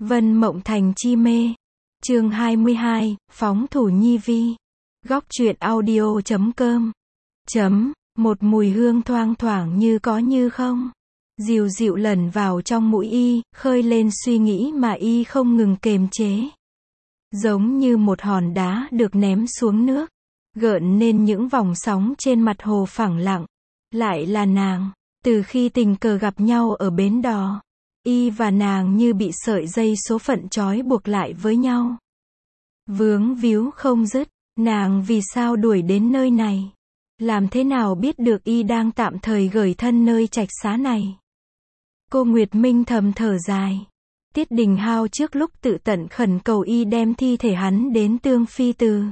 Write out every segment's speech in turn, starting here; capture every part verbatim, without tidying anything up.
Vân Mộng Thành chi mê. Chương hai mươi hai, Phóng thủ Nhi Vi. Góc truyện audio chấm com. Chấm, một mùi hương thoang thoảng như có như không. Dịu dịu lẩn vào trong mũi y, khơi lên suy nghĩ mà y không ngừng kềm chế. Giống như một hòn đá được ném xuống nước, gợn nên những vòng sóng trên mặt hồ phẳng lặng. Lại là nàng, từ khi tình cờ gặp nhau ở bến đò, y và nàng như bị sợi dây số phận trói buộc lại với nhau. Vướng víu không dứt, nàng vì sao đuổi đến nơi này? Làm thế nào biết được y đang tạm thời gởi thân nơi trạch xá này? Cô Nguyệt Minh thầm thở dài. Tiết Đình Hao trước lúc tự tận khẩn cầu y đem thi thể hắn đến Tương Phi Từ,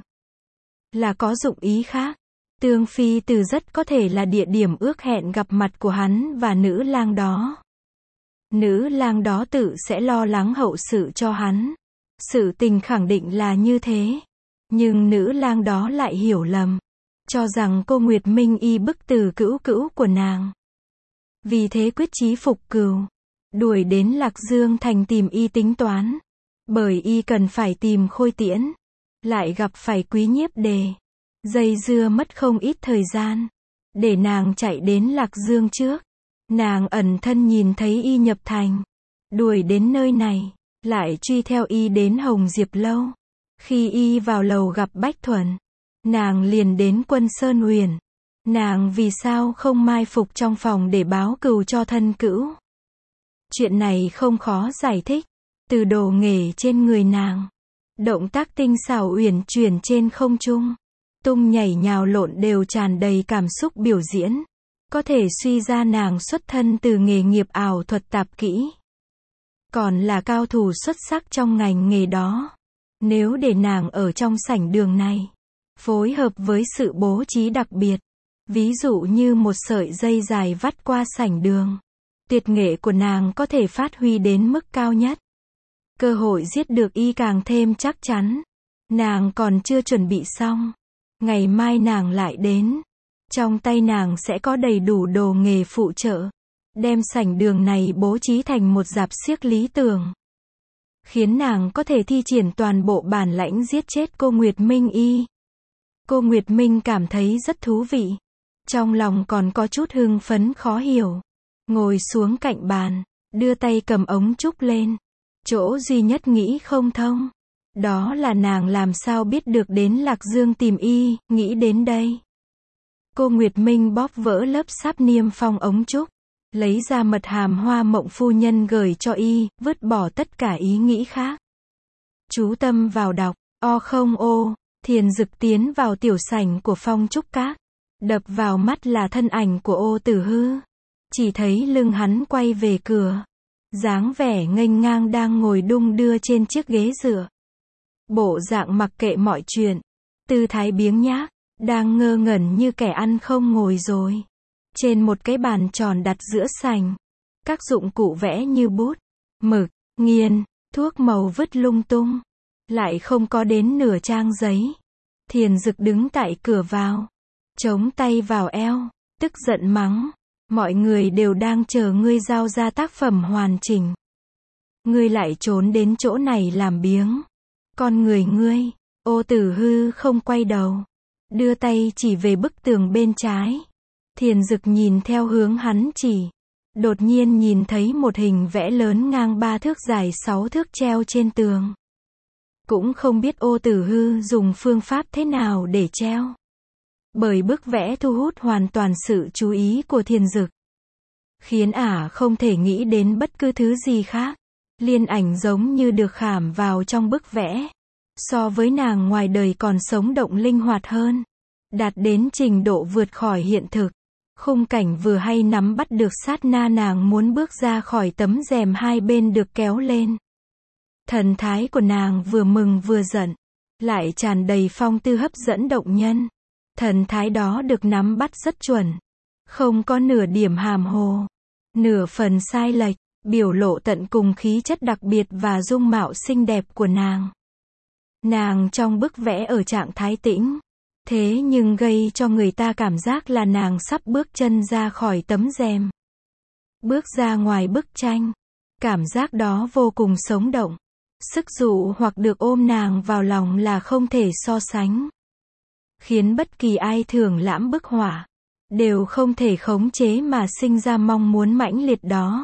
là có dụng ý khác. Tương Phi Từ rất có thể là địa điểm ước hẹn gặp mặt của hắn và nữ lang đó. Nữ lang đó tự sẽ lo lắng hậu sự cho hắn. Sự tình khẳng định là như thế. Nhưng nữ lang đó lại hiểu lầm, cho rằng cô Nguyệt Minh y bức từ cữu cữu của nàng. Vì thế quyết chí phục cừu, đuổi đến Lạc Dương Thành tìm y tính toán. Bởi y cần phải tìm Khôi Tiễn, lại gặp phải Quý Nhiếp Đề. Dây dưa mất không ít thời gian, để nàng chạy đến Lạc Dương trước. Nàng ẩn thân nhìn thấy y nhập thành, đuổi đến nơi này, lại truy theo y đến Hồng Diệp Lâu. Khi y vào lầu gặp Bách Thuần, nàng liền đến Quân Sơn Huyền. Nàng vì sao không mai phục trong phòng để báo cừu cho thân cữu? Chuyện này không khó giải thích. Từ đồ nghề trên người nàng, động tác tinh xảo uyển chuyển trên không trung, tung nhảy nhào lộn đều tràn đầy cảm xúc biểu diễn. Có thể suy ra nàng xuất thân từ nghề nghiệp ảo thuật tạp kỹ, còn là cao thủ xuất sắc trong ngành nghề đó. Nếu để nàng ở trong sảnh đường này, phối hợp với sự bố trí đặc biệt, ví dụ như một sợi dây dài vắt qua sảnh đường, tuyệt nghệ của nàng có thể phát huy đến mức cao nhất. Cơ hội giết được y càng thêm chắc chắn. Nàng còn chưa chuẩn bị xong, ngày mai nàng lại đến. Trong tay nàng sẽ có đầy đủ đồ nghề phụ trợ, đem sảnh đường này bố trí thành một rạp xiếc lý tưởng, khiến nàng có thể thi triển toàn bộ bản lãnh giết chết cô Nguyệt Minh y. Cô Nguyệt Minh cảm thấy rất thú vị, trong lòng còn có chút hưng phấn khó hiểu. Ngồi xuống cạnh bàn, đưa tay cầm ống trúc lên. Chỗ duy nhất nghĩ không thông, đó là nàng làm sao biết được đến Lạc Dương tìm y. Nghĩ đến đây, cô Nguyệt Minh bóp vỡ lớp sáp niêm phong ống trúc, lấy ra mật hàm Hoa Mộng phu nhân gửi cho y, vứt bỏ tất cả ý nghĩ khác. Chú tâm vào đọc. O không ô, Thiền Dực tiến vào tiểu sảnh của Phong Trúc Các. Đập vào mắt là thân ảnh của Ô Tử Hư. Chỉ thấy lưng hắn quay về cửa, dáng vẻ nghênh ngang đang ngồi đung đưa trên chiếc ghế dựa. Bộ dạng mặc kệ mọi chuyện, tư thái biếng nhác, đang ngơ ngẩn như kẻ ăn không ngồi rồi. Trên một cái bàn tròn đặt giữa sảnh, các dụng cụ vẽ như bút, mực, nghiên, thuốc màu vứt lung tung, lại không có đến nửa trang giấy. Thiền Dực đứng tại cửa vào, chống tay vào eo, tức giận mắng. Mọi người đều đang chờ ngươi giao ra tác phẩm hoàn chỉnh. Ngươi lại trốn đến chỗ này làm biếng. Con người ngươi. Ô Tử Hư không quay đầu, đưa tay chỉ về bức tường bên trái. Thiền Dực nhìn theo hướng hắn chỉ, đột nhiên nhìn thấy một hình vẽ lớn ngang ba thước dài sáu thước treo trên tường. Cũng không biết Ô Tử Hư dùng phương pháp thế nào để treo, bởi bức vẽ thu hút hoàn toàn sự chú ý của Thiền Dực, khiến ả không thể nghĩ đến bất cứ thứ gì khác. Liên ảnh giống như được khảm vào trong bức vẽ, so với nàng ngoài đời còn sống động linh hoạt hơn, đạt đến trình độ vượt khỏi hiện thực. Khung cảnh vừa hay nắm bắt được sát na nàng muốn bước ra khỏi tấm rèm hai bên được kéo lên. Thần thái của nàng vừa mừng vừa giận, lại tràn đầy phong tư hấp dẫn động nhân. Thần thái đó được nắm bắt rất chuẩn, không có nửa điểm hàm hồ, nửa phần sai lệch, biểu lộ tận cùng khí chất đặc biệt và dung mạo xinh đẹp của nàng. Nàng trong bức vẽ ở trạng thái tĩnh, thế nhưng gây cho người ta cảm giác là nàng sắp bước chân ra khỏi tấm rèm, bước ra ngoài bức tranh. Cảm giác đó vô cùng sống động. Sức dụ hoặc được ôm nàng vào lòng là không thể so sánh. Khiến bất kỳ ai thưởng lãm bức họa, đều không thể khống chế mà sinh ra mong muốn mãnh liệt đó.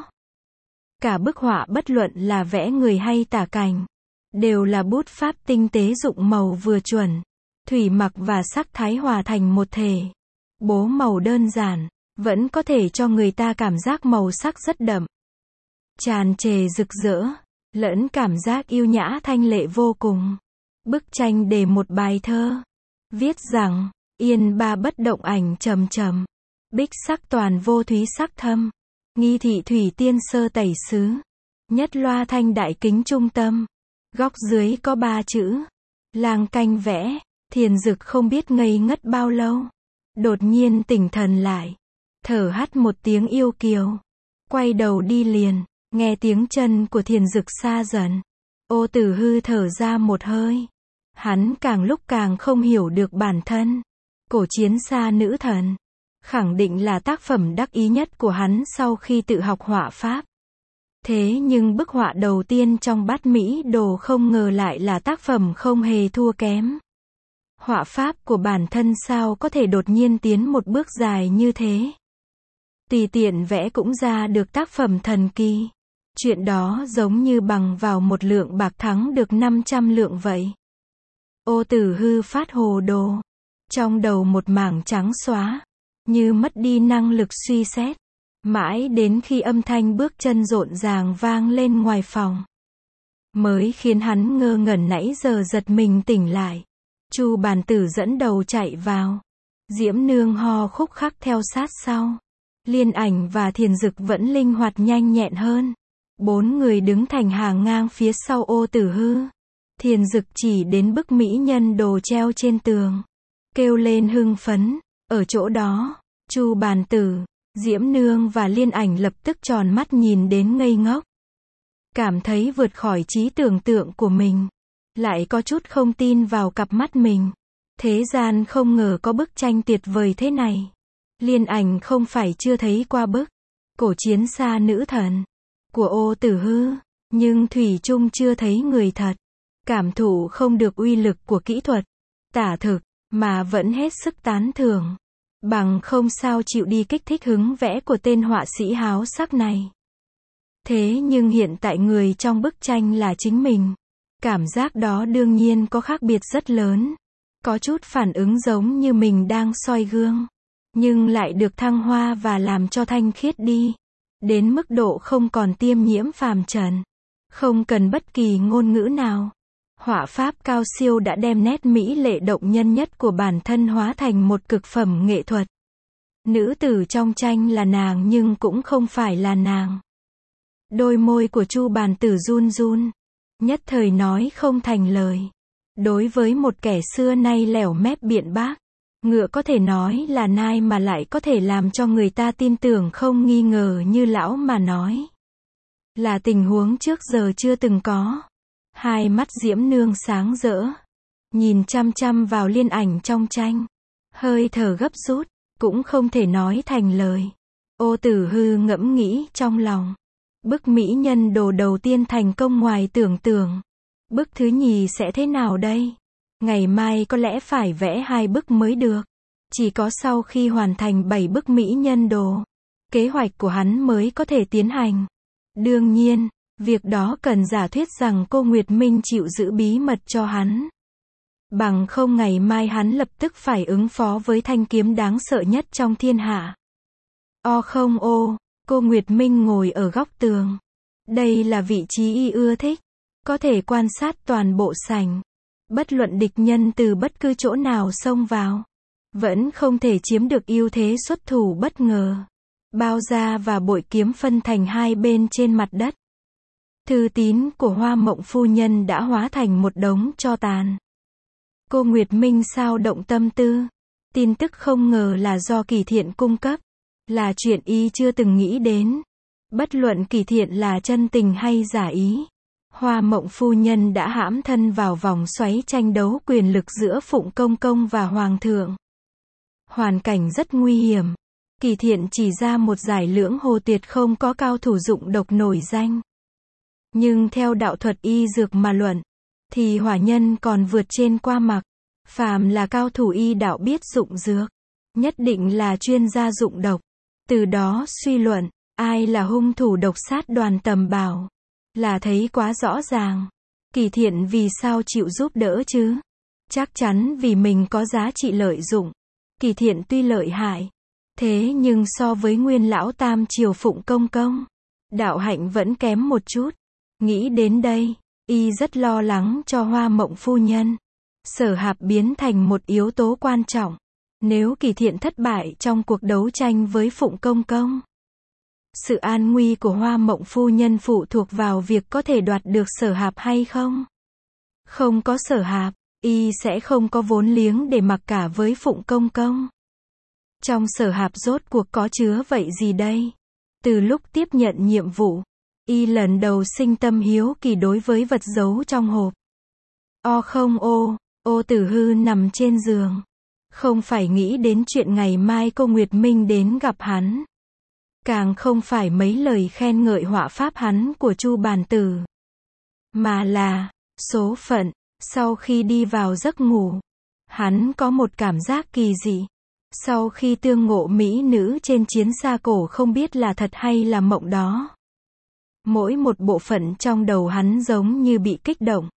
Cả bức họa bất luận là vẽ người hay tả cảnh, đều là bút pháp tinh tế dụng màu vừa chuẩn, thủy mặc và sắc thái hòa thành một thể. Bố màu đơn giản, vẫn có thể cho người ta cảm giác màu sắc rất đậm, tràn trề rực rỡ, lẫn cảm giác yêu nhã thanh lệ vô cùng. Bức tranh đề một bài thơ, viết rằng, yên ba bất động ảnh trầm trầm, bích sắc toàn vô thúy sắc thâm, nghi thị thủy tiên sơ tẩy xứ, nhất loa thanh đại kính trung tâm. Góc dưới có ba chữ, lang canh vẽ. Thiền Dực không biết ngây ngất bao lâu, đột nhiên tỉnh thần lại, thở hắt một tiếng yêu kiều, quay đầu đi liền. Nghe tiếng chân của Thiền Dực xa dần, Ô Tử Hư thở ra một hơi. Hắn càng lúc càng không hiểu được bản thân. Cổ chiến xa nữ thần, khẳng định là tác phẩm đắc ý nhất của hắn sau khi tự học họa pháp. Thế nhưng bức họa đầu tiên trong Bát Mỹ Đồ không ngờ lại là tác phẩm không hề thua kém. Họa pháp của bản thân sao có thể đột nhiên tiến một bước dài như thế? Tùy tiện vẽ cũng ra được tác phẩm thần kỳ. Chuyện đó giống như bằng vào một lượng bạc thắng được năm trăm lượng vậy. Ô Tử Hư phát hồ đồ. Trong đầu một mảng trắng xóa, như mất đi năng lực suy xét. Mãi đến khi âm thanh bước chân rộn ràng vang lên ngoài phòng, mới khiến hắn ngơ ngẩn nãy giờ giật mình tỉnh lại. Chu Bàn Tử dẫn đầu chạy vào. Diễm Nương ho khúc khắc theo sát sau. Liên Ảnh và Thiền Dực vẫn linh hoạt nhanh nhẹn hơn. Bốn người đứng thành hàng ngang phía sau Ô Tử Hư. Thiền Dực chỉ đến bức mỹ nhân đồ treo trên tường, kêu lên hưng phấn. Ở chỗ đó, Chu Bàn Tử, Diễm Nương và Liên Ảnh lập tức tròn mắt nhìn đến ngây ngốc. Cảm thấy vượt khỏi trí tưởng tượng của mình. Lại có chút không tin vào cặp mắt mình. Thế gian không ngờ có bức tranh tuyệt vời thế này. Liên Ảnh không phải chưa thấy qua bức Cổ chiến xa nữ thần của Ô Tử Hư, nhưng thủy chung chưa thấy người thật. Cảm thụ không được uy lực của kỹ thuật tả thực, mà vẫn hết sức tán thưởng. Bằng không sao chịu đi kích thích hứng vẽ của tên họa sĩ háo sắc này. Thế nhưng hiện tại người trong bức tranh là chính mình. Cảm giác đó đương nhiên có khác biệt rất lớn. Có chút phản ứng giống như mình đang soi gương, nhưng lại được thăng hoa và làm cho thanh khiết đi. Đến mức độ không còn tiêm nhiễm phàm trần. Không cần bất kỳ ngôn ngữ nào. Họa pháp cao siêu đã đem nét mỹ lệ động nhân nhất của bản thân hóa thành một cực phẩm nghệ thuật. Nữ tử trong tranh là nàng nhưng cũng không phải là nàng. Đôi môi của Chu Bàn Tử run run, nhất thời nói không thành lời. Đối với một kẻ xưa nay lẻo mép biện bác, ngựa có thể nói là nai mà lại có thể làm cho người ta tin tưởng không nghi ngờ như lão mà nói. Là tình huống trước giờ chưa từng có. Hai mắt Diễm Nương sáng rỡ, nhìn chăm chăm vào Liên Ảnh trong tranh. Hơi thở gấp rút, cũng không thể nói thành lời. Ô Tử Hư ngẫm nghĩ trong lòng. Bức mỹ nhân đồ đầu tiên thành công ngoài tưởng tượng. Bức thứ nhì sẽ thế nào đây? Ngày mai có lẽ phải vẽ hai bức mới được. Chỉ có sau khi hoàn thành bảy bức mỹ nhân đồ, kế hoạch của hắn mới có thể tiến hành. Đương nhiên, việc đó cần giả thuyết rằng cô Nguyệt Minh chịu giữ bí mật cho hắn. Bằng không ngày mai hắn lập tức phải ứng phó với thanh kiếm đáng sợ nhất trong thiên hạ. O không ô, cô Nguyệt Minh ngồi ở góc tường. Đây là vị trí y ưa thích. Có thể quan sát toàn bộ sảnh. Bất luận địch nhân từ bất cứ chỗ nào xông vào, vẫn không thể chiếm được ưu thế xuất thủ bất ngờ. Bao da và bội kiếm phân thành hai bên trên mặt đất. Thư tín của Hoa Mộng phu nhân đã hóa thành một đống tro tàn. Cô Nguyệt Minh sao động tâm tư. Tin tức không ngờ là do Kỳ Thiện cung cấp. Là chuyện y chưa từng nghĩ đến. Bất luận Kỳ Thiện là chân tình hay giả ý, Hoa Mộng phu nhân đã hãm thân vào vòng xoáy tranh đấu quyền lực giữa Phụng Công Công và Hoàng thượng. Hoàn cảnh rất nguy hiểm. Kỳ Thiện chỉ ra một giải lưỡng hồ tuyệt không có cao thủ dụng độc nổi danh. Nhưng theo đạo thuật y dược mà luận, thì hỏa nhân còn vượt trên qua mặc. Phàm là cao thủ y đạo biết dụng dược, nhất định là chuyên gia dụng độc. Từ đó suy luận, ai là hung thủ độc sát Đoàn Tầm Bảo, là thấy quá rõ ràng. Kỳ Thiện vì sao chịu giúp đỡ chứ? Chắc chắn vì mình có giá trị lợi dụng. Kỳ Thiện tuy lợi hại, thế nhưng so với Nguyên lão tam triều Phụng Công Công, đạo hạnh vẫn kém một chút. Nghĩ đến đây, y rất lo lắng cho Hoa Mộng phu nhân. Sở Hạp biến thành một yếu tố quan trọng. Nếu Kỳ Thiện thất bại trong cuộc đấu tranh với Phụng Công Công, sự an nguy của Hoa Mộng phu nhân phụ thuộc vào việc có thể đoạt được Sở Hạp hay không. Không có Sở Hạp, y sẽ không có vốn liếng để mặc cả với Phụng Công Công. Trong Sở Hạp rốt cuộc có chứa vậy gì đây? Từ lúc tiếp nhận nhiệm vụ, y lần đầu sinh tâm hiếu kỳ đối với vật giấu trong hộp. O không ô, Ô Tử Hư nằm trên giường, không phải nghĩ đến chuyện ngày mai cô Nguyệt Minh đến gặp hắn, càng không phải mấy lời khen ngợi họa pháp hắn của Chu Bàn Tử, mà là số phận. Sau khi đi vào giấc ngủ, hắn có một cảm giác kỳ dị. Sau khi tương ngộ mỹ nữ trên chiến xa cổ không biết là thật hay là mộng đó, mỗi một bộ phận trong đầu hắn giống như bị kích động,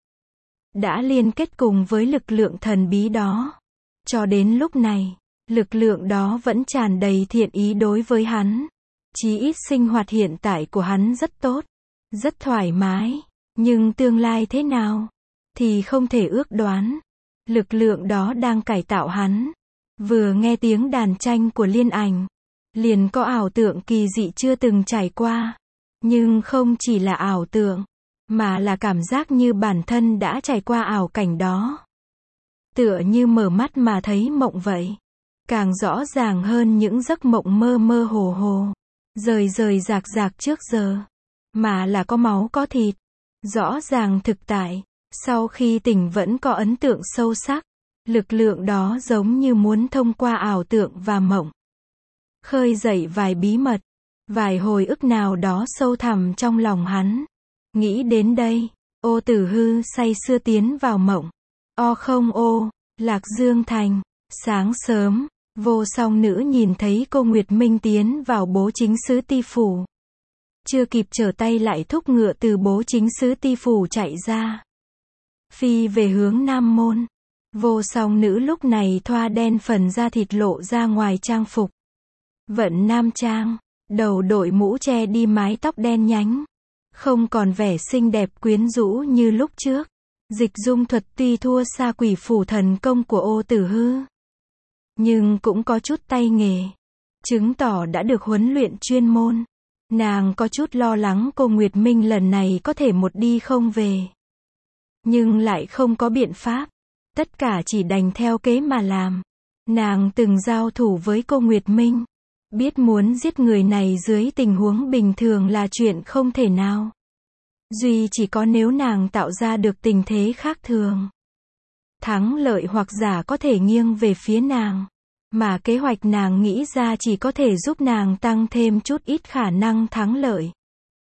đã liên kết cùng với lực lượng thần bí đó. Cho đến lúc này, lực lượng đó vẫn tràn đầy thiện ý đối với hắn. Chí ít sinh hoạt hiện tại của hắn rất tốt, rất thoải mái. Nhưng tương lai thế nào, thì không thể ước đoán. Lực lượng đó đang cải tạo hắn. Vừa nghe tiếng đàn tranh của Liên Ảnh, liền có ảo tượng kỳ dị chưa từng trải qua. Nhưng không chỉ là ảo tượng, mà là cảm giác như bản thân đã trải qua ảo cảnh đó. Tựa như mở mắt mà thấy mộng vậy. Càng rõ ràng hơn những giấc mộng mơ mơ hồ hồ, rời rời rạc rạc trước giờ, mà là có máu có thịt. Rõ ràng thực tại, sau khi tỉnh vẫn có ấn tượng sâu sắc. Lực lượng đó giống như muốn thông qua ảo tượng và mộng, khơi dậy vài bí mật, vài hồi ức nào đó sâu thẳm trong lòng hắn. Nghĩ đến đây, Ô Tử Hư say sưa tiến vào mộng. O không ô, Lạc Dương Thành, sáng sớm, Vô Song Nữ nhìn thấy cô Nguyệt Minh tiến vào Bố Chính Sứ Ti Phủ. Chưa kịp trở tay lại thúc ngựa từ Bố Chính Sứ Ti Phủ chạy ra, phi về hướng Nam Môn. Vô Song Nữ lúc này thoa đen phần da thịt lộ ra ngoài trang phục. Vận nam trang, đầu đội mũ che đi mái tóc đen nhánh, không còn vẻ xinh đẹp quyến rũ như lúc trước. Dịch dung thuật tuy thua xa Quỷ Phủ thần công của Ô Tử Hư, nhưng cũng có chút tay nghề, chứng tỏ đã được huấn luyện chuyên môn. Nàng có chút lo lắng cô Nguyệt Minh lần này có thể một đi không về, nhưng lại không có biện pháp. Tất cả chỉ đành theo kế mà làm. Nàng từng giao thủ với cô Nguyệt Minh, biết muốn giết người này dưới tình huống bình thường là chuyện không thể nào. Duy chỉ có nếu nàng tạo ra được tình thế khác thường, thắng lợi hoặc giả có thể nghiêng về phía nàng. Mà kế hoạch nàng nghĩ ra chỉ có thể giúp nàng tăng thêm chút ít khả năng thắng lợi.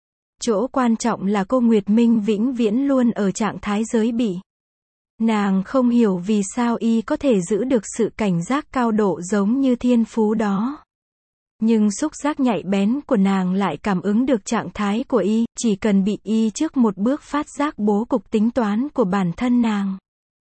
Chỗ quan trọng là cô Nguyệt Minh vĩnh viễn luôn ở trạng thái giới bị. Nàng không hiểu vì sao y có thể giữ được sự cảnh giác cao độ giống như thiên phú đó. Nhưng xúc giác nhạy bén của nàng lại cảm ứng được trạng thái của y, chỉ cần bị y trước một bước phát giác bố cục tính toán của bản thân nàng.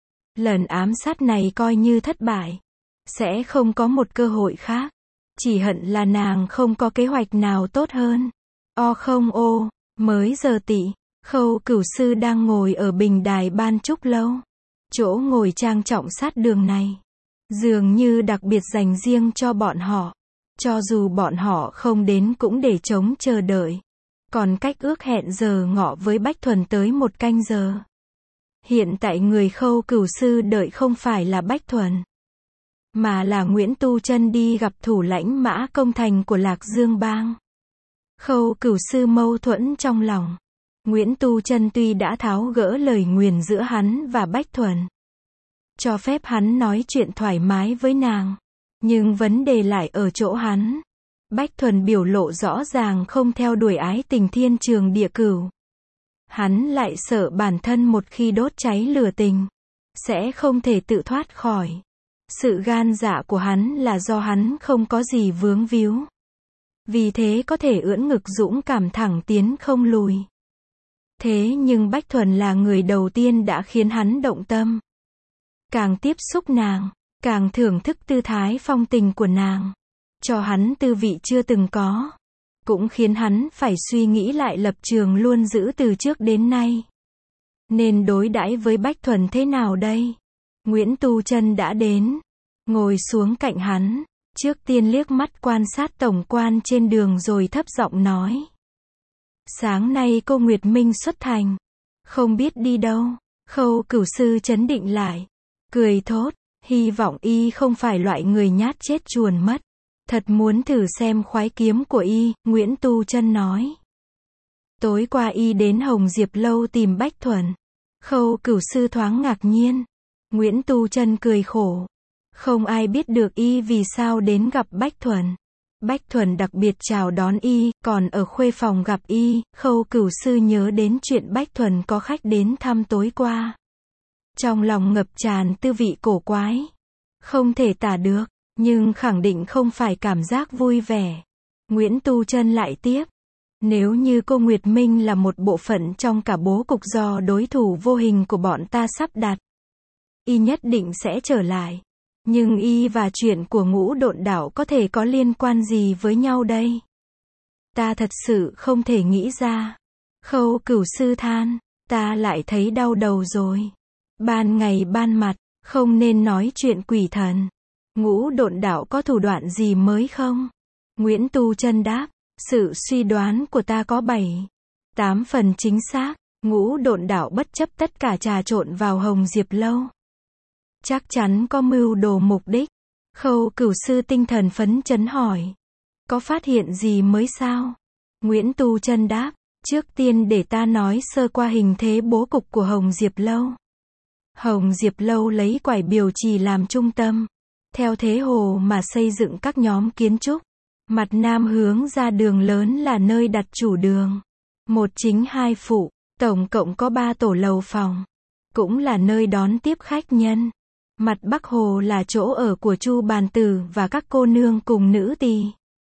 Lần ám sát này coi như thất bại, sẽ không có một cơ hội khác. Chỉ hận là nàng không có kế hoạch nào tốt hơn. O không ô, mới giờ tỵ, Khâu Cửu Sư đang ngồi ở bình đài Ban Trúc Lâu. Chỗ ngồi trang trọng sát đường này, dường như đặc biệt dành riêng cho bọn họ. Cho dù bọn họ không đến cũng để trống chờ đợi. Còn cách ước hẹn giờ ngọ với Bách Thuần tới một canh giờ. Hiện tại người Khâu Cửu Sư đợi không phải là Bách Thuần, mà là Nguyễn Tu Chân đi gặp thủ lãnh Mã Công Thành của Lạc Dương Bang. Khâu Cửu Sư mâu thuẫn trong lòng. Nguyễn Tu Chân tuy đã tháo gỡ lời nguyền giữa hắn và Bách Thuần, cho phép hắn nói chuyện thoải mái với nàng, nhưng vấn đề lại ở chỗ hắn. Bách Thuần biểu lộ rõ ràng không theo đuổi ái tình thiên trường địa cửu. Hắn lại sợ bản thân một khi đốt cháy lửa tình, sẽ không thể tự thoát khỏi. Sự gan dạ của hắn là do hắn không có gì vướng víu. Vì thế có thể ưỡn ngực dũng cảm thẳng tiến không lùi. Thế nhưng Bách Thuần là người đầu tiên đã khiến hắn động tâm. Càng tiếp xúc nàng, càng thưởng thức tư thái phong tình của nàng. Cho hắn tư vị chưa từng có. Cũng khiến hắn phải suy nghĩ lại lập trường luôn giữ từ trước đến nay. Nên đối đãi với Bách Thuần thế nào đây? Nguyễn Tu Chân đã đến. Ngồi xuống cạnh hắn. Trước tiên liếc mắt quan sát tổng quan trên đường rồi thấp giọng nói. Sáng nay cô Nguyệt Minh xuất thành. Không biết đi đâu. Khâu Cửu sư trấn định lại. Cười thốt. Hy vọng y không phải loại người nhát chết chuồn mất. Thật muốn thử xem khoái kiếm của y, Nguyễn Tu Chân nói. Tối qua y đến Hồng Diệp Lâu tìm Bách Thuần. Khâu Cửu sư thoáng ngạc nhiên. Nguyễn Tu Chân cười khổ. Không ai biết được y vì sao đến gặp Bách Thuần. Bách Thuần đặc biệt chào đón y, còn ở khuê phòng gặp y, Khâu Cửu sư nhớ đến chuyện Bách Thuần có khách đến thăm tối qua. Trong lòng ngập tràn tư vị cổ quái. Không thể tả được, nhưng khẳng định không phải cảm giác vui vẻ. Nguyễn Tu Chân lại tiếp. Nếu như cô Nguyệt Minh là một bộ phận trong cả bố cục do đối thủ vô hình của bọn ta sắp đặt, y nhất định sẽ trở lại. Nhưng y và chuyện của Ngũ Độn Đảo có thể có liên quan gì với nhau đây? Ta thật sự không thể nghĩ ra. Khâu Cửu sư than. Ta lại thấy đau đầu rồi. Ban ngày ban mặt, không nên nói chuyện quỷ thần. Ngũ Độn Đảo có thủ đoạn gì mới không? Nguyễn Tu Chân đáp. Sự suy đoán của ta có bảy, tám phần chính xác. Ngũ Độn Đảo bất chấp tất cả trà trộn vào Hồng Diệp Lâu. Chắc chắn có mưu đồ mục đích. Khâu Cửu sư tinh thần phấn chấn hỏi. Có phát hiện gì mới sao? Nguyễn Tu Chân đáp. Trước tiên để ta nói sơ qua hình thế bố cục của Hồng Diệp Lâu. Hồng Diệp Lâu lấy Quải Biểu Trì làm trung tâm. Theo thế hồ mà xây dựng các nhóm kiến trúc. Mặt nam hướng ra đường lớn là nơi đặt chủ đường. Một chính hai phụ, tổng cộng có ba tổ lầu phòng. Cũng là nơi đón tiếp khách nhân. Mặt bắc hồ là chỗ ở của Chu Bàn Tử và các cô nương cùng nữ tỳ.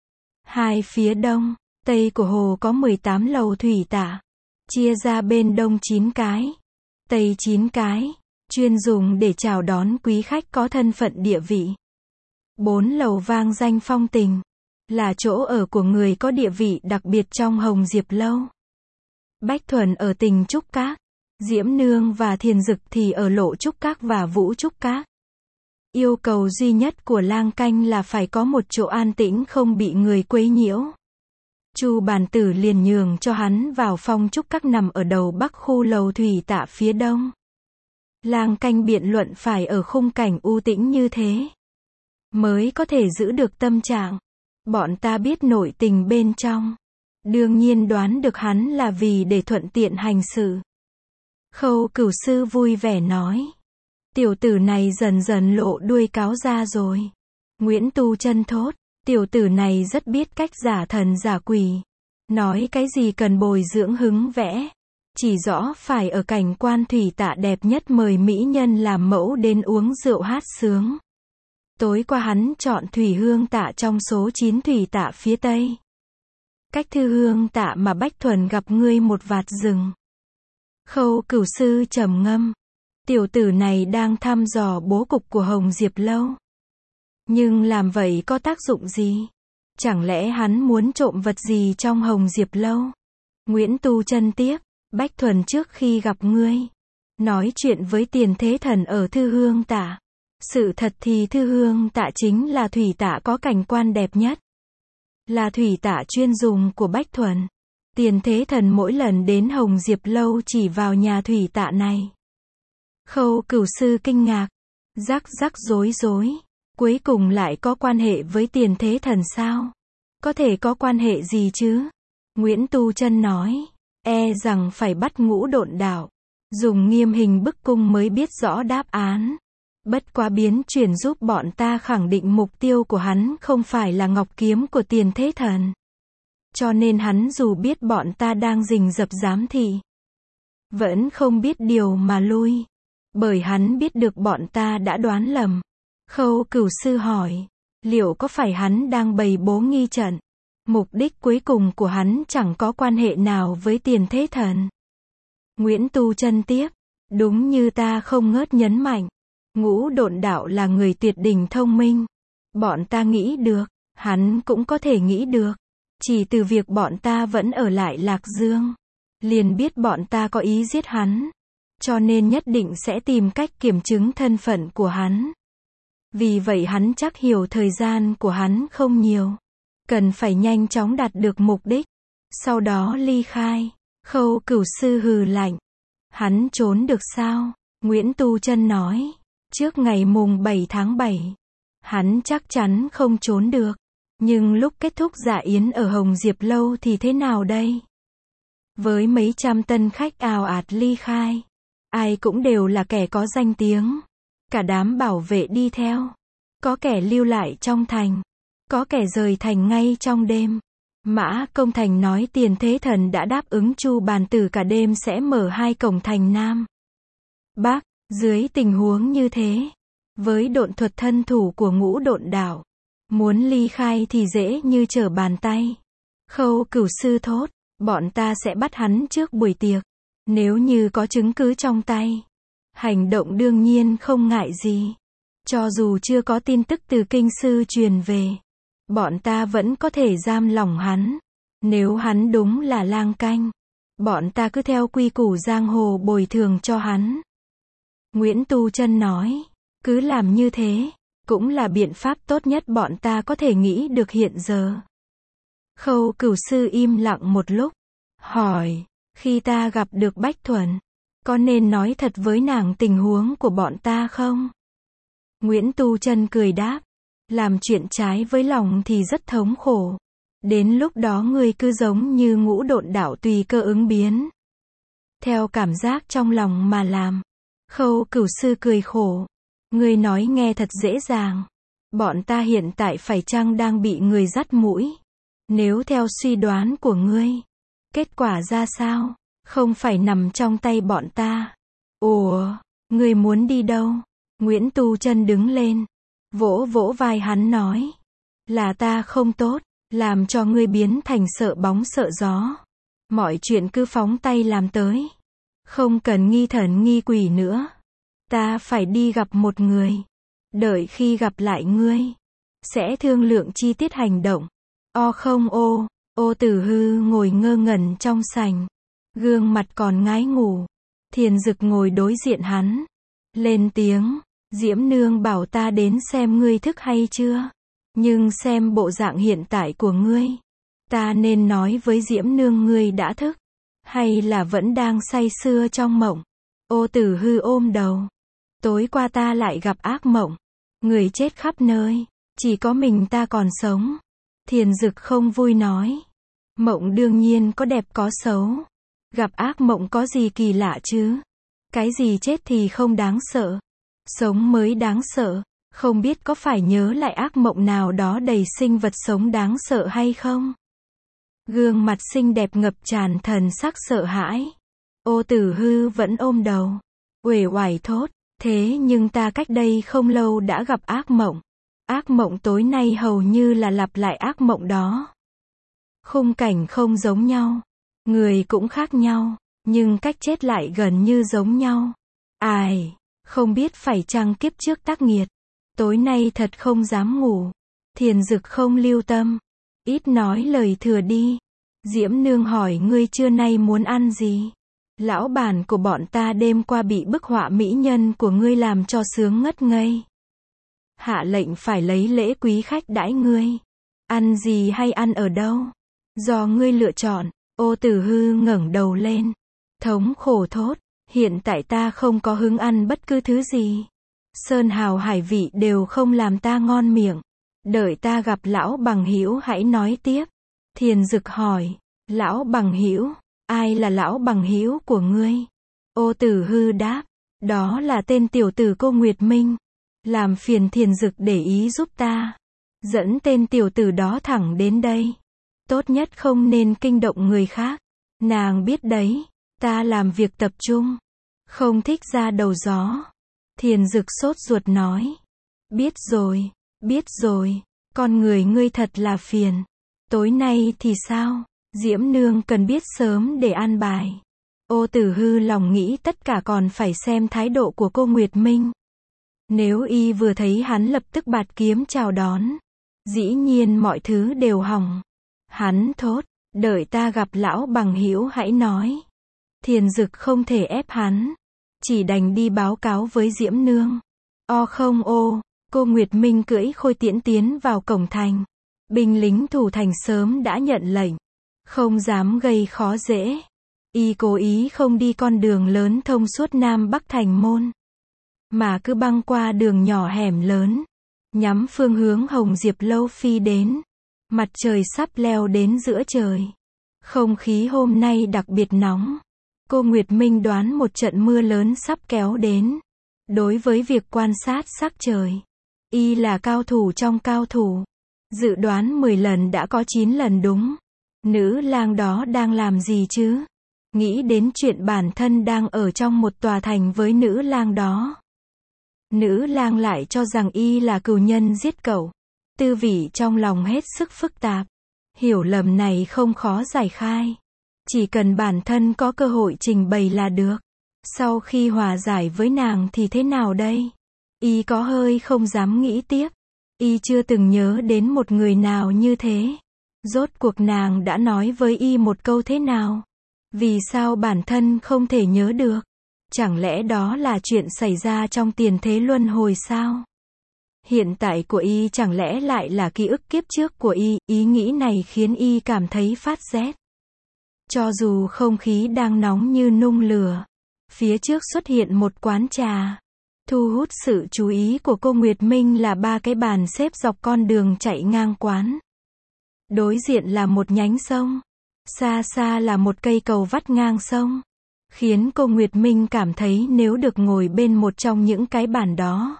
Hai phía đông, tây của hồ có mười tám lầu thủy tạ. Chia ra bên đông chín cái, tây chín cái. Chuyên dùng để chào đón quý khách có thân phận địa vị. Bốn lầu vang danh phong tình. Là chỗ ở của người có địa vị đặc biệt trong Hồng Diệp Lâu. Bách Thuần ở Tình Trúc Các. Diễm Nương và Thiền Dực thì ở Lộ Trúc Các và Vũ Trúc Các. Yêu cầu duy nhất của lang canh là phải có một chỗ an tĩnh không bị người quấy nhiễu. Chu Bàn Tử liền nhường cho hắn vào Phong Trúc Các nằm ở đầu bắc khu lầu thủy tạ phía đông. Lang canh biện luận phải ở khung cảnh u tĩnh như thế mới có thể giữ được tâm trạng. Bọn ta biết nội tình bên trong. Đương nhiên đoán được hắn là vì để thuận tiện hành sự. Khâu Cửu sư vui vẻ nói. Tiểu tử này dần dần lộ đuôi cáo ra rồi. Nguyễn Tu Chân thốt. Tiểu tử này rất biết cách giả thần giả quỷ. Nói cái gì cần bồi dưỡng hứng vẽ. Chỉ rõ phải ở cảnh quan thủy tạ đẹp nhất mời mỹ nhân làm mẫu đến uống rượu hát sướng. Tối qua hắn chọn Thủy Hương Tạ trong số chín thủy tạ phía tây. Cách Thư Hương Tạ mà Bách Thuần gặp ngươi một vạt rừng. Khâu Cửu sư trầm ngâm. Tiểu tử này đang thăm dò bố cục của Hồng Diệp Lâu. Nhưng làm vậy có tác dụng gì? Chẳng lẽ hắn muốn trộm vật gì trong Hồng Diệp Lâu? Nguyễn Tu Chân tiếp. Bách Thuần trước khi gặp ngươi, nói chuyện với Tiền Thế Thần ở Thư Hương Tạ. Sự thật thì Thư Hương Tạ chính là thủy tạ có cảnh quan đẹp nhất. Là thủy tạ chuyên dùng của Bách Thuần. Tiền Thế Thần mỗi lần đến Hồng Diệp Lâu chỉ vào nhà thủy tạ này. Khâu Cửu sư kinh ngạc. Rắc rắc rối rối. Cuối cùng lại có quan hệ với Tiền Thế Thần sao? Có thể có quan hệ gì chứ? Nguyễn Tu Chân nói. E rằng phải bắt Ngũ Độn Đảo. Dùng nghiêm hình bức cung mới biết rõ đáp án. Bất quá biến chuyển giúp bọn ta khẳng định mục tiêu của hắn không phải là ngọc kiếm của Tiền Thế Thần. Cho nên hắn dù biết bọn ta đang rình rập giám thị, vẫn không biết điều mà lui. Bởi hắn biết được bọn ta đã đoán lầm. Khâu Cửu sư hỏi, liệu có phải hắn đang bày bố nghi trận? Mục đích cuối cùng của hắn chẳng có quan hệ nào với Tiền Thế Thần. Nguyễn Tu Chân tiếp, đúng như ta không ngớt nhấn mạnh. Ngũ Độn Đạo là người tuyệt đỉnh thông minh. Bọn ta nghĩ được, hắn cũng có thể nghĩ được. Chỉ từ việc bọn ta vẫn ở lại Lạc Dương, liền biết bọn ta có ý giết hắn. Cho nên nhất định sẽ tìm cách kiểm chứng thân phận của hắn. Vì vậy hắn chắc hiểu thời gian của hắn không nhiều. Cần phải nhanh chóng đạt được mục đích. Sau đó ly khai. Khâu Cửu sư hừ lạnh. Hắn trốn được sao? Nguyễn Tu Chân nói. Trước ngày mùng bảy tháng bảy. Hắn chắc chắn không trốn được. Nhưng lúc kết thúc dạ yến ở Hồng Diệp Lâu thì thế nào đây? Với mấy trăm tân khách ào ạt ly khai. Ai cũng đều là kẻ có danh tiếng. Cả đám bảo vệ đi theo. Có kẻ lưu lại trong thành. Có kẻ rời thành ngay trong đêm. Mã Công Thành nói Tiền Thế Thần đã đáp ứng Chu Bàn Tử cả đêm sẽ mở hai cổng thành Nam Bắc. Dưới tình huống như thế, với độn thuật thân thủ của Ngũ Độn Đạo, muốn ly khai thì dễ như trở bàn tay. Khâu Cửu sư thốt, bọn ta sẽ bắt hắn trước buổi tiệc. Nếu như có chứng cứ trong tay, hành động đương nhiên không ngại gì. Cho dù chưa có tin tức từ kinh sư truyền về, bọn ta vẫn có thể giam lỏng hắn. Nếu hắn đúng là lang canh, bọn ta cứ theo quy củ giang hồ bồi thường cho hắn. Nguyễn Tu Chân nói, cứ làm như thế, cũng là biện pháp tốt nhất bọn ta có thể nghĩ được hiện giờ. Khâu Cửu sư im lặng một lúc, hỏi, khi ta gặp được Bách Thuần, có nên nói thật với nàng tình huống của bọn ta không? Nguyễn Tu Chân cười đáp, làm chuyện trái với lòng thì rất thống khổ. Đến lúc đó ngươi cứ giống như Ngũ Độn Đạo tùy cơ ứng biến. Theo cảm giác trong lòng mà làm. Khâu Cửu sư cười khổ. Ngươi nói nghe thật dễ dàng. Bọn ta hiện tại phải chăng đang bị người dắt mũi? Nếu theo suy đoán của ngươi, kết quả ra sao? Không phải nằm trong tay bọn ta. Ủa, ngươi muốn đi đâu? Nguyễn Tu Chân đứng lên, vỗ vỗ vai hắn nói, là ta không tốt, làm cho ngươi biến thành sợ bóng sợ gió. Mọi chuyện cứ phóng tay làm tới. Không cần nghi thần nghi quỷ nữa. Ta phải đi gặp một người. Đợi khi gặp lại ngươi, sẽ thương lượng chi tiết hành động. O không ô, Ô Tử Hư ngồi ngơ ngẩn trong sành. Gương mặt còn ngái ngủ. Thiền Dực ngồi đối diện hắn. Lên tiếng, Diễm Nương bảo ta đến xem ngươi thức hay chưa. Nhưng xem bộ dạng hiện tại của ngươi, ta nên nói với Diễm Nương ngươi đã thức, hay là vẫn đang say sưa trong mộng? Ô Tử Hư ôm đầu. Tối qua ta lại gặp ác mộng. Người chết khắp nơi, chỉ có mình ta còn sống. Thiền Dực không vui nói. Mộng đương nhiên có đẹp có xấu. Gặp ác mộng có gì kỳ lạ chứ? Cái gì chết thì không đáng sợ. Sống mới đáng sợ. Không biết có phải nhớ lại ác mộng nào đó đầy sinh vật sống đáng sợ hay không? Gương mặt xinh đẹp ngập tràn thần sắc sợ hãi. Ô Tử Hư vẫn ôm đầu. Uể oải thốt. Thế nhưng ta cách đây không lâu đã gặp ác mộng. Ác mộng tối nay hầu như là lặp lại ác mộng đó. Khung cảnh không giống nhau. Người cũng khác nhau. Nhưng cách chết lại gần như giống nhau. Ai, không biết phải chăng kiếp trước tác nghiệt. Tối nay thật không dám ngủ. Thiền Dực không lưu tâm. Ít nói lời thừa đi. Diễm Nương hỏi ngươi trưa nay muốn ăn gì? Lão bản của bọn ta đêm qua bị bức họa mỹ nhân của ngươi làm cho sướng ngất ngây. Hạ lệnh phải lấy lễ quý khách đãi ngươi. Ăn gì hay ăn ở đâu? Do ngươi lựa chọn. Ô Tử Hư ngẩng đầu lên. Thống khổ thốt. Hiện tại ta không có hứng ăn bất cứ thứ gì. Sơn hào hải vị đều không làm ta ngon miệng. Đợi ta gặp lão bằng hữu hãy nói tiếp. Thiền Dực hỏi. Lão bằng hữu? Ai là lão bằng hữu của ngươi? Ô Tử Hư đáp. Đó là tên tiểu tử cô Nguyệt Minh. Làm phiền Thiền Dực để ý giúp ta. Dẫn tên tiểu tử đó thẳng đến đây. Tốt nhất không nên kinh động người khác. Nàng biết đấy. Ta làm việc tập trung, không thích ra đầu gió. Thiền Dực sốt ruột nói. Biết rồi, biết rồi, con người ngươi thật là phiền. Tối nay thì sao? Diễm Nương cần biết sớm để an bài. Ô Tử Hư lòng nghĩ tất cả còn phải xem thái độ của cô Nguyệt Minh. Nếu y vừa thấy hắn lập tức bạt kiếm chào đón, dĩ nhiên mọi thứ đều hỏng. Hắn thốt, đợi ta gặp lão bằng hữu hãy nói. Thiền Dực không thể ép hắn, chỉ đành đi báo cáo với Diễm Nương. O không ô, cô Nguyệt Minh cưỡi khôi tiễn tiến vào cổng thành. Binh lính thủ thành sớm đã nhận lệnh, không dám gây khó dễ. Y cố ý không đi con đường lớn thông suốt Nam Bắc thành môn, mà cứ băng qua đường nhỏ hẻm lớn, nhắm phương hướng Hồng Diệp Lâu phi đến. Mặt trời sắp leo đến giữa trời. Không khí hôm nay đặc biệt nóng. Cô Nguyệt Minh đoán một trận mưa lớn sắp kéo đến. Đối với việc quan sát sắc trời, y là cao thủ trong cao thủ. Dự đoán mười lần đã có chín lần đúng. Nữ lang đó đang làm gì chứ? Nghĩ đến chuyện bản thân đang ở trong một tòa thành với nữ lang đó. Nữ lang lại cho rằng y là cừu nhân giết cậu. Tư vị trong lòng hết sức phức tạp. Hiểu lầm này không khó giải khai. Chỉ cần bản thân có cơ hội trình bày là được. Sau khi hòa giải với nàng thì thế nào đây? Y có hơi không dám nghĩ tiếp. Y chưa từng nhớ đến một người nào như thế. Rốt cuộc nàng đã nói với y một câu thế nào? Vì sao bản thân không thể nhớ được? Chẳng lẽ đó là chuyện xảy ra trong tiền thế luân hồi sao? Hiện tại của y chẳng lẽ lại là ký ức kiếp trước của y? Ý nghĩ này khiến y cảm thấy phát rét. Cho dù không khí đang nóng như nung lửa, phía trước xuất hiện một quán trà. Thu hút sự chú ý của cô Nguyệt Minh là ba cái bàn xếp dọc con đường chạy ngang quán. Đối diện là một nhánh sông. Xa xa là một cây cầu vắt ngang sông. Khiến cô Nguyệt Minh cảm thấy nếu được ngồi bên một trong những cái bàn đó,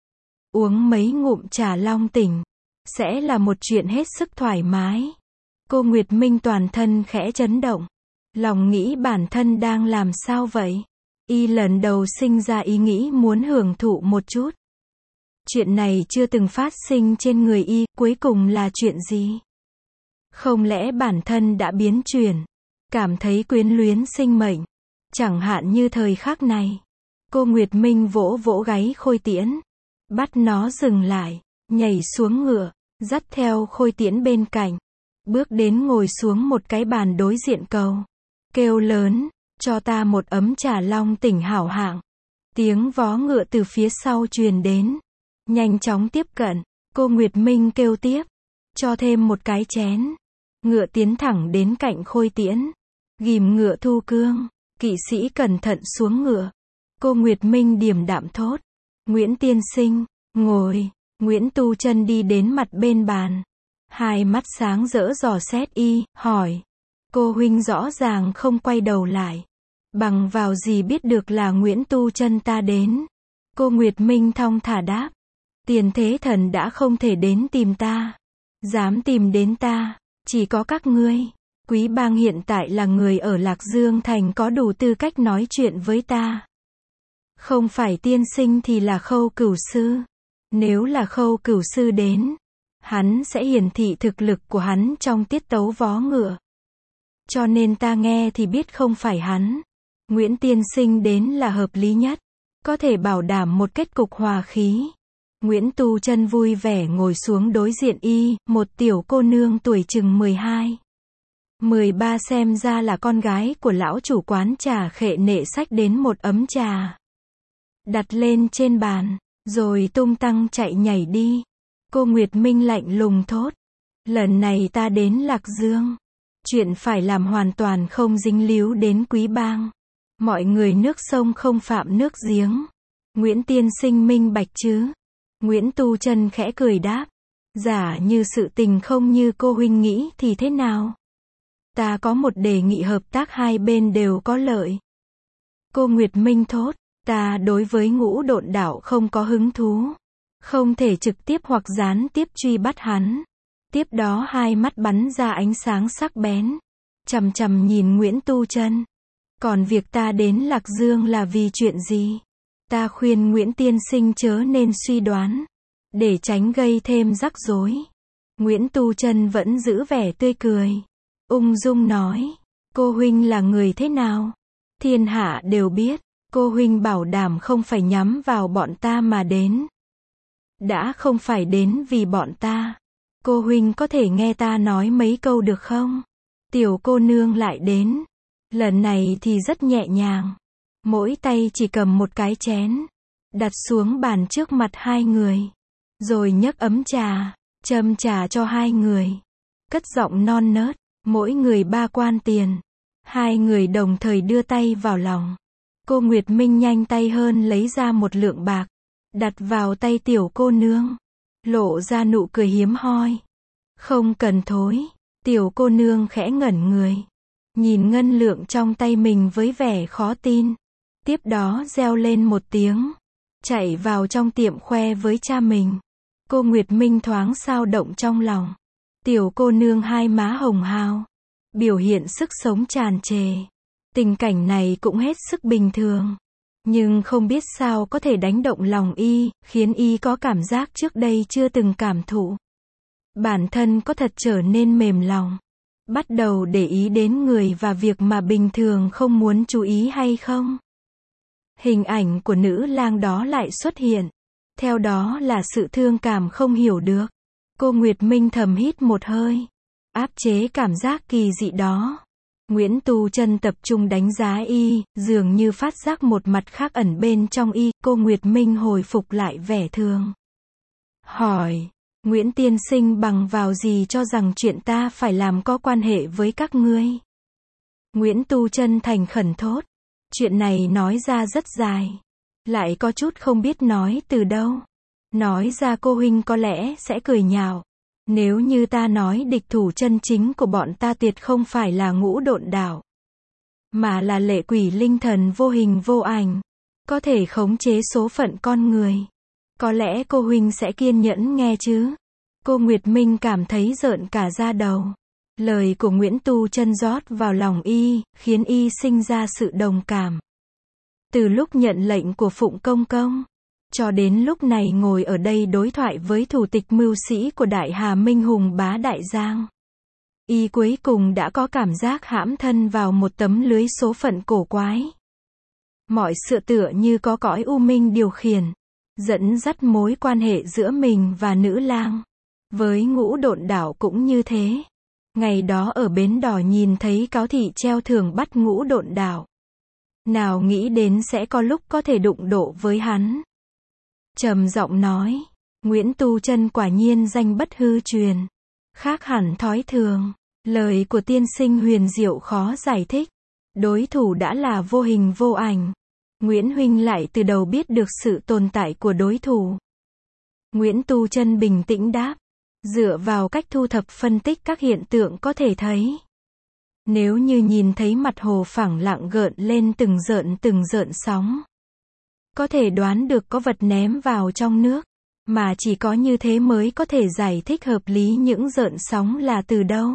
uống mấy ngụm trà long tỉnh, sẽ là một chuyện hết sức thoải mái. Cô Nguyệt Minh toàn thân khẽ chấn động. Lòng nghĩ bản thân đang làm sao vậy? Y lần đầu sinh ra ý nghĩ muốn hưởng thụ một chút. Chuyện này chưa từng phát sinh trên người y, cuối cùng là chuyện gì? Không lẽ bản thân đã biến chuyển, cảm thấy quyến luyến sinh mệnh? Chẳng hạn như thời khắc này. Cô Nguyệt Minh vỗ vỗ gáy khôi tiễn, bắt nó dừng lại, nhảy xuống ngựa, dắt theo khôi tiễn bên cạnh, bước đến ngồi xuống một cái bàn đối diện cầu, kêu lớn, cho ta một ấm trà long tỉnh hảo hạng. Tiếng vó ngựa từ phía sau truyền đến, nhanh chóng tiếp cận. Cô Nguyệt Minh kêu tiếp, cho thêm một cái chén. Ngựa tiến thẳng đến cạnh khôi tiễn, ghìm ngựa thu cương. Kỵ sĩ cẩn thận xuống ngựa. Cô Nguyệt Minh điềm đạm thốt, Nguyễn tiên sinh, ngồi. Nguyễn Tu Chân đi đến mặt bên bàn, hai mắt sáng rỡ dò xét y, hỏi, cô huynh rõ ràng không quay đầu lại, bằng vào gì biết được là Nguyễn Tu Chân ta đến? Cô Nguyệt Minh thong thả đáp, tiền thế thần đã không thể đến tìm ta, dám tìm đến ta, chỉ có các ngươi. Quý bang hiện tại là người ở Lạc Dương Thành có đủ tư cách nói chuyện với ta. Không phải tiên sinh thì là Khâu Cửu sư. Nếu là Khâu Cửu sư đến, hắn sẽ hiển thị thực lực của hắn trong tiết tấu vó ngựa. Cho nên ta nghe thì biết không phải hắn. Nguyễn tiên sinh đến là hợp lý nhất, có thể bảo đảm một kết cục hòa khí. Nguyễn Tu Chân vui vẻ ngồi xuống đối diện y, một tiểu cô nương tuổi chừng mười hai. mười ba xem ra là con gái của lão chủ quán trà khệ nệ xách đến một ấm trà, đặt lên trên bàn, rồi tung tăng chạy nhảy đi. Cô Nguyệt Minh lạnh lùng thốt, lần này ta đến Lạc Dương, chuyện phải làm hoàn toàn không dính líu đến quý bang. Mọi người nước sông không phạm nước giếng. Nguyễn tiên sinh minh bạch chứ? Nguyễn Tu Chân khẽ cười đáp, giả như sự tình không như cô huynh nghĩ thì thế nào? Ta có một đề nghị hợp tác hai bên đều có lợi. Cô Nguyệt Minh thốt, ta đối với Ngũ Độn Đảo không có hứng thú. Không thể trực tiếp hoặc gián tiếp truy bắt hắn. Tiếp đó hai mắt bắn ra ánh sáng sắc bén, chằm chằm nhìn Nguyễn Tu Chân. Còn việc ta đến Lạc Dương là vì chuyện gì? Ta khuyên Nguyễn tiên sinh chớ nên suy đoán, để tránh gây thêm rắc rối. Nguyễn Tu Chân vẫn giữ vẻ tươi cười, ung dung nói, cô huynh là người thế nào? Thiên hạ đều biết, cô huynh bảo đảm không phải nhắm vào bọn ta mà đến. Đã không phải đến vì bọn ta, cô huynh có thể nghe ta nói mấy câu được không? Tiểu cô nương lại đến, lần này thì rất nhẹ nhàng, mỗi tay chỉ cầm một cái chén, đặt xuống bàn trước mặt hai người, rồi nhấc ấm trà, châm trà cho hai người, cất giọng non nớt, mỗi người ba quan tiền. Hai người đồng thời đưa tay vào lòng. Cô Nguyệt Minh nhanh tay hơn lấy ra một lượng bạc, đặt vào tay tiểu cô nương, lộ ra nụ cười hiếm hoi. Không cần thối. Tiểu cô nương khẽ ngẩn người, nhìn ngân lượng trong tay mình với vẻ khó tin. Tiếp đó reo lên một tiếng, chạy vào trong tiệm khoe với cha mình. Cô Nguyệt Minh thoáng xao động trong lòng. Tiểu cô nương hai má hồng hào, biểu hiện sức sống tràn trề. Tình cảnh này cũng hết sức bình thường, nhưng không biết sao có thể đánh động lòng y, khiến y có cảm giác trước đây chưa từng cảm thụ. Bản thân có thật trở nên mềm lòng, bắt đầu để ý đến người và việc mà bình thường không muốn chú ý hay không. Hình ảnh của nữ lang đó lại xuất hiện, theo đó là sự thương cảm không hiểu được. Cô Nguyệt Minh thầm hít một hơi, áp chế cảm giác kỳ dị đó. Nguyễn Tu Chân tập trung đánh giá y, dường như phát giác một mặt khác ẩn bên trong y. Cô Nguyệt Minh hồi phục lại vẻ thường, hỏi, Nguyễn tiên sinh bằng vào gì cho rằng chuyện ta phải làm có quan hệ với các ngươi? Nguyễn Tu Chân thành khẩn thốt, chuyện này nói ra rất dài, lại có chút không biết nói từ đâu. Nói ra cô huynh có lẽ sẽ cười nhạo. Nếu như ta nói địch thủ chân chính của bọn ta tuyệt không phải là Ngũ Độn Đảo, mà là lệ quỷ linh thần vô hình vô ảnh, có thể khống chế số phận con người, có lẽ cô huynh sẽ kiên nhẫn nghe chứ? Cô Nguyệt Minh cảm thấy rợn cả da đầu. Lời của Nguyễn Tu Chân rót vào lòng y, khiến y sinh ra sự đồng cảm. Từ lúc nhận lệnh của Phụng Công Công, cho đến lúc này ngồi ở đây đối thoại với thủ tịch mưu sĩ của Đại Hà Minh Hùng Bá Đại Giang, y cuối cùng đã có cảm giác hãm thân vào một tấm lưới số phận cổ quái. Mọi sự tựa như có cõi u minh điều khiển, dẫn dắt mối quan hệ giữa mình và nữ lang. Với Ngũ Độn Đảo cũng như thế. Ngày đó ở bến đò nhìn thấy cáo thị treo thưởng bắt Ngũ Độn Đảo, nào nghĩ đến sẽ có lúc có thể đụng độ với hắn. Trầm giọng nói, Nguyễn Tu Chân quả nhiên danh bất hư truyền, khác hẳn thói thường. Lời của tiên sinh huyền diệu khó giải thích. Đối thủ đã là vô hình vô ảnh, Nguyễn huynh lại từ đầu biết được sự tồn tại của đối thủ. Nguyễn Tu Chân bình tĩnh đáp, dựa vào cách thu thập phân tích các hiện tượng có thể thấy, nếu như nhìn thấy mặt hồ phẳng lặng gợn lên từng gợn từng gợn sóng, có thể đoán được có vật ném vào trong nước, mà chỉ có như thế mới có thể giải thích hợp lý những gợn sóng là từ đâu.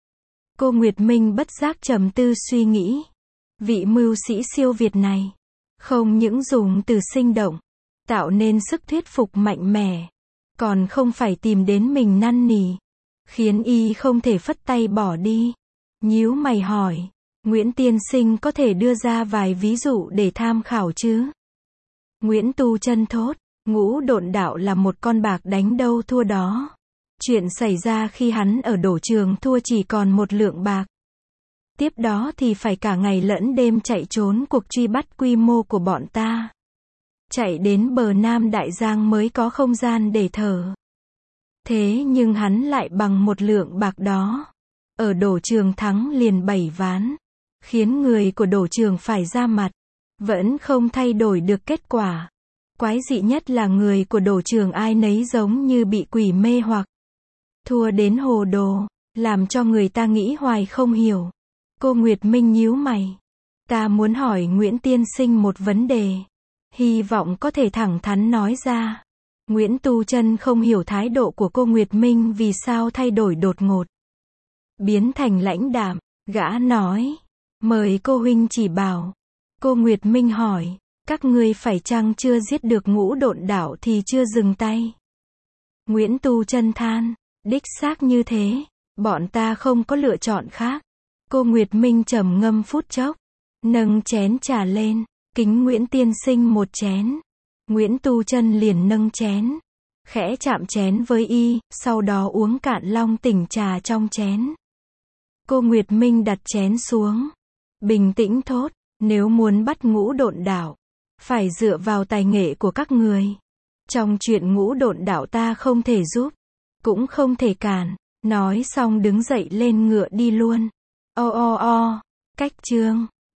Cô Nguyệt Minh bất giác trầm tư suy nghĩ, vị mưu sĩ siêu việt này, không những dùng từ sinh động, tạo nên sức thuyết phục mạnh mẽ, còn không phải tìm đến mình năn nỉ, khiến y không thể phất tay bỏ đi. Nhíu mày hỏi, Nguyễn tiên sinh có thể đưa ra vài ví dụ để tham khảo chứ? Nguyễn Tu Chân thốt, Ngũ Độn Đảo là một con bạc đánh đâu thua đó. Chuyện xảy ra khi hắn ở đổ trường thua chỉ còn một lượng bạc. Tiếp đó thì phải cả ngày lẫn đêm chạy trốn cuộc truy bắt quy mô của bọn ta. Chạy đến bờ Nam Đại Giang mới có không gian để thở. Thế nhưng hắn lại bằng một lượng bạc đó, ở đổ trường thắng liền bảy ván, khiến người của đổ trường phải ra mặt, vẫn không thay đổi được kết quả. Quái dị nhất là người của đổ trường ai nấy giống như bị quỷ mê hoặc, thua đến hồ đồ, làm cho người ta nghĩ hoài không hiểu. Cô Nguyệt Minh nhíu mày, ta muốn hỏi Nguyễn tiên sinh một vấn đề, hy vọng có thể thẳng thắn nói ra. Nguyễn Tu Chân không hiểu thái độ của cô Nguyệt Minh vì sao thay đổi đột ngột, biến thành lãnh đạm. Gã nói, Mời cô huynh chỉ bảo. Cô Nguyệt Minh hỏi, các ngươi phải chăng chưa giết được Ngũ Độn Đảo thì chưa dừng tay? Nguyễn Tu Chân than, đích xác như thế, bọn ta không có lựa chọn khác. Cô Nguyệt Minh trầm ngâm phút chốc, nâng chén trà lên, kính Nguyễn tiên sinh một chén. Nguyễn Tu Chân liền nâng chén, khẽ chạm chén với y, sau đó uống cạn long tỉnh trà trong chén. Cô Nguyệt Minh đặt chén xuống, bình tĩnh thốt, nếu muốn bắt Ngũ Độn Đảo, phải dựa vào tài nghệ của các người. Trong chuyện Ngũ Độn Đảo ta không thể giúp, cũng không thể cản. Nói xong đứng dậy lên ngựa đi luôn. O o o, cách chương.